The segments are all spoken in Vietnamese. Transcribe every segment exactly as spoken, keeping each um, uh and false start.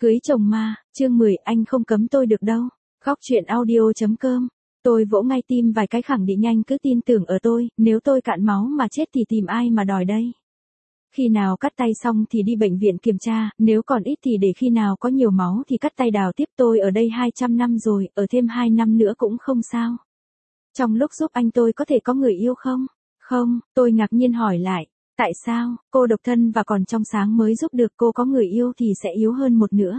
Cưới chồng ma, chương mười, anh không cấm tôi được đâu. Góc truyện audio chấm com. Tôi vỗ ngay tim vài cái khẳng định nhanh cứ tin tưởng ở tôi, nếu tôi cạn máu mà chết thì tìm ai mà đòi đây. Khi nào cắt tay xong thì đi bệnh viện kiểm tra, nếu còn ít thì để khi nào có nhiều máu thì cắt tay đào tiếp. Tôi ở đây hai trăm năm rồi, ở thêm hai năm nữa cũng không sao. Trong lúc giúp anh tôi có thể có người yêu không? Không, tôi ngạc nhiên hỏi lại. Tại sao, cô độc thân và còn trong sáng mới giúp được, cô có người yêu thì sẽ yếu hơn một nữa.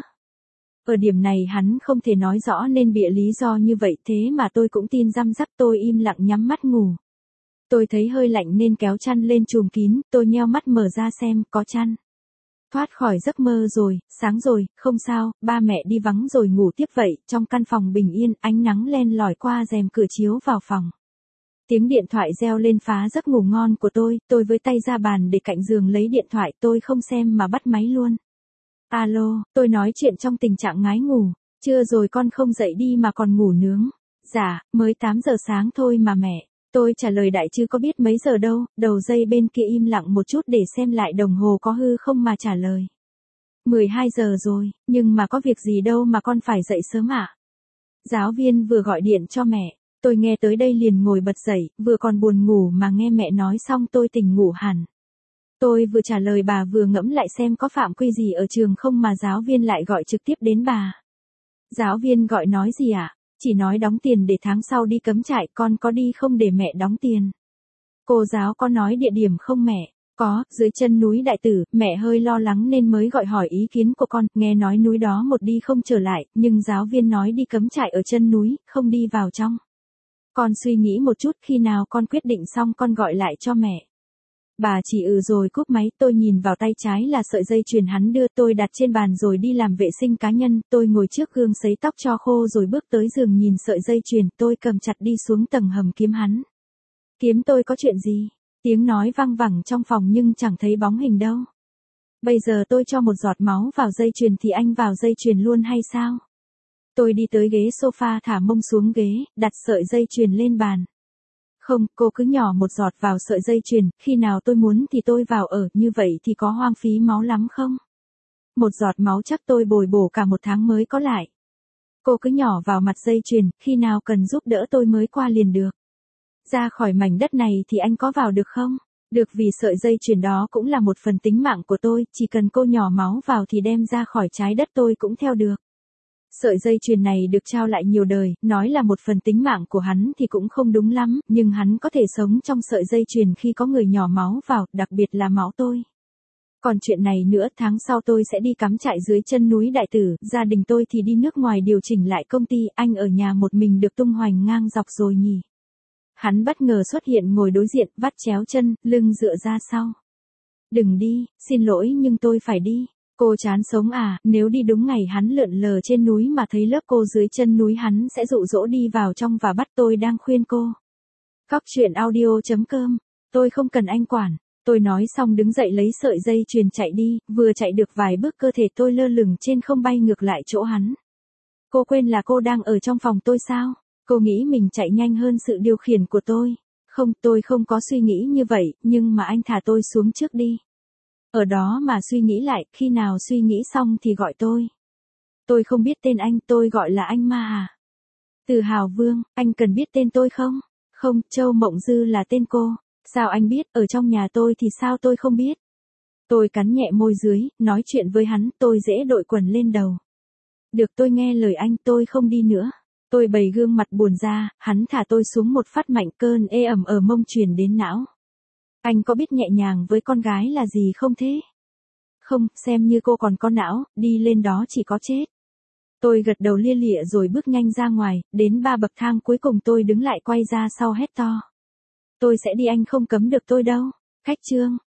Ở điểm này hắn không thể nói rõ nên bịa lý do như vậy, thế mà tôi cũng tin răm rắp. Tôi im lặng nhắm mắt ngủ. Tôi thấy hơi lạnh nên kéo chăn lên trùm kín, tôi nheo mắt mở ra xem có chăn. Thoát khỏi giấc mơ rồi, sáng rồi, không sao, ba mẹ đi vắng rồi ngủ tiếp vậy. Trong căn phòng bình yên, ánh nắng len lỏi qua rèm cửa chiếu vào phòng. Tiếng điện thoại reo lên phá giấc ngủ ngon của tôi, tôi với tay ra bàn để cạnh giường lấy điện thoại, tôi không xem mà bắt máy luôn. Alo, tôi nói chuyện trong tình trạng ngái ngủ. Chưa rồi con không dậy đi mà còn ngủ nướng. Dạ, mới tám giờ sáng thôi mà mẹ. Tôi trả lời đại chứ có biết mấy giờ đâu, đầu dây bên kia im lặng một chút để xem lại đồng hồ có hư không mà trả lời. mười hai giờ rồi, nhưng mà có việc gì đâu mà con phải dậy sớm ạ. À? Giáo viên vừa gọi điện cho mẹ. Tôi nghe tới đây liền ngồi bật dậy, vừa còn buồn ngủ mà nghe mẹ nói xong tôi tỉnh ngủ hẳn. Tôi vừa trả lời bà vừa ngẫm lại xem có phạm quy gì ở trường không mà giáo viên lại gọi trực tiếp đến bà. Giáo viên gọi nói gì ạ? À? Chỉ nói đóng tiền để tháng sau đi cắm trại, con có đi không để mẹ đóng tiền. Cô giáo có nói địa điểm không mẹ? Có, dưới chân núi Đại Tử. Mẹ hơi lo lắng nên mới gọi hỏi ý kiến của con, nghe nói núi đó một đi không trở lại, nhưng giáo viên nói đi cắm trại ở chân núi, không đi vào trong. Con suy nghĩ một chút, khi nào con quyết định xong con gọi lại cho mẹ. Bà chỉ ừ rồi cúp máy. Tôi nhìn vào tay trái là sợi dây chuyền hắn đưa, tôi đặt trên bàn rồi đi làm vệ sinh cá nhân. Tôi ngồi trước gương sấy tóc cho khô rồi bước tới giường nhìn sợi dây chuyền, tôi cầm chặt đi xuống tầng hầm kiếm hắn. Kiếm tôi có chuyện gì? Tiếng nói vang vẳng trong phòng nhưng chẳng thấy bóng hình đâu. Bây giờ tôi cho một giọt máu vào dây chuyền thì anh vào dây chuyền luôn hay sao? Tôi đi tới ghế sofa thả mông xuống ghế, đặt sợi dây chuyền lên bàn. Không, cô cứ nhỏ một giọt vào sợi dây chuyền, khi nào tôi muốn thì tôi vào ở, như vậy thì có hoang phí máu lắm không? Một giọt máu chắc tôi bồi bổ cả một tháng mới có lại. Cô cứ nhỏ vào mặt dây chuyền, khi nào cần giúp đỡ tôi mới qua liền được. Ra khỏi mảnh đất này thì anh có vào được không? Được, vì sợi dây chuyền đó cũng là một phần tính mạng của tôi, chỉ cần cô nhỏ máu vào thì đem ra khỏi trái đất tôi cũng theo được. Sợi dây chuyền này được trao lại nhiều đời, nói là một phần tính mạng của hắn thì cũng không đúng lắm, nhưng hắn có thể sống trong sợi dây chuyền khi có người nhỏ máu vào, đặc biệt là máu tôi. Còn chuyện này nữa, tháng sau tôi sẽ đi cắm trại dưới chân núi Đại Tử, gia đình tôi thì đi nước ngoài điều chỉnh lại công ty, anh ở nhà một mình được tung hoành ngang dọc rồi nhỉ. Hắn bất ngờ xuất hiện ngồi đối diện, vắt chéo chân, lưng dựa ra sau. Đừng đi, xin lỗi nhưng tôi phải đi. Cô chán sống à, nếu đi đúng ngày hắn lượn lờ trên núi mà thấy lớp cô dưới chân núi hắn sẽ dụ dỗ đi vào trong và bắt tôi đang khuyên cô. Góc truyện audio chấm com. Tôi không cần anh quản. Tôi nói xong đứng dậy lấy sợi dây chuyền chạy đi, vừa chạy được vài bước cơ thể tôi lơ lửng trên không bay ngược lại chỗ hắn. Cô quên là cô đang ở trong phòng tôi sao? Cô nghĩ mình chạy nhanh hơn sự điều khiển của tôi. Không, tôi không có suy nghĩ như vậy, nhưng mà anh thả tôi xuống trước đi. Ở đó mà suy nghĩ lại, khi nào suy nghĩ xong thì gọi tôi. Tôi không biết tên anh, tôi gọi là anh ma à. Từ Hào Vương, anh cần biết tên tôi không? Không, Châu Mộng Dư là tên cô. Sao anh biết, ở trong nhà tôi thì sao tôi không biết? Tôi cắn nhẹ môi dưới, nói chuyện với hắn, tôi dễ đội quần lên đầu. Được, tôi nghe lời anh, tôi không đi nữa. Tôi bày gương mặt buồn ra, hắn thả tôi xuống một phát mạnh, cơn ê ẩm ở mông truyền đến não. Anh có biết nhẹ nhàng với con gái là gì không thế? Không, xem như cô còn có não, đi lên đó chỉ có chết. Tôi gật đầu lia lịa rồi bước nhanh ra ngoài, đến ba bậc thang cuối cùng tôi đứng lại quay ra sau hét to. Tôi sẽ đi, anh không cấm được tôi đâu. Khách trương,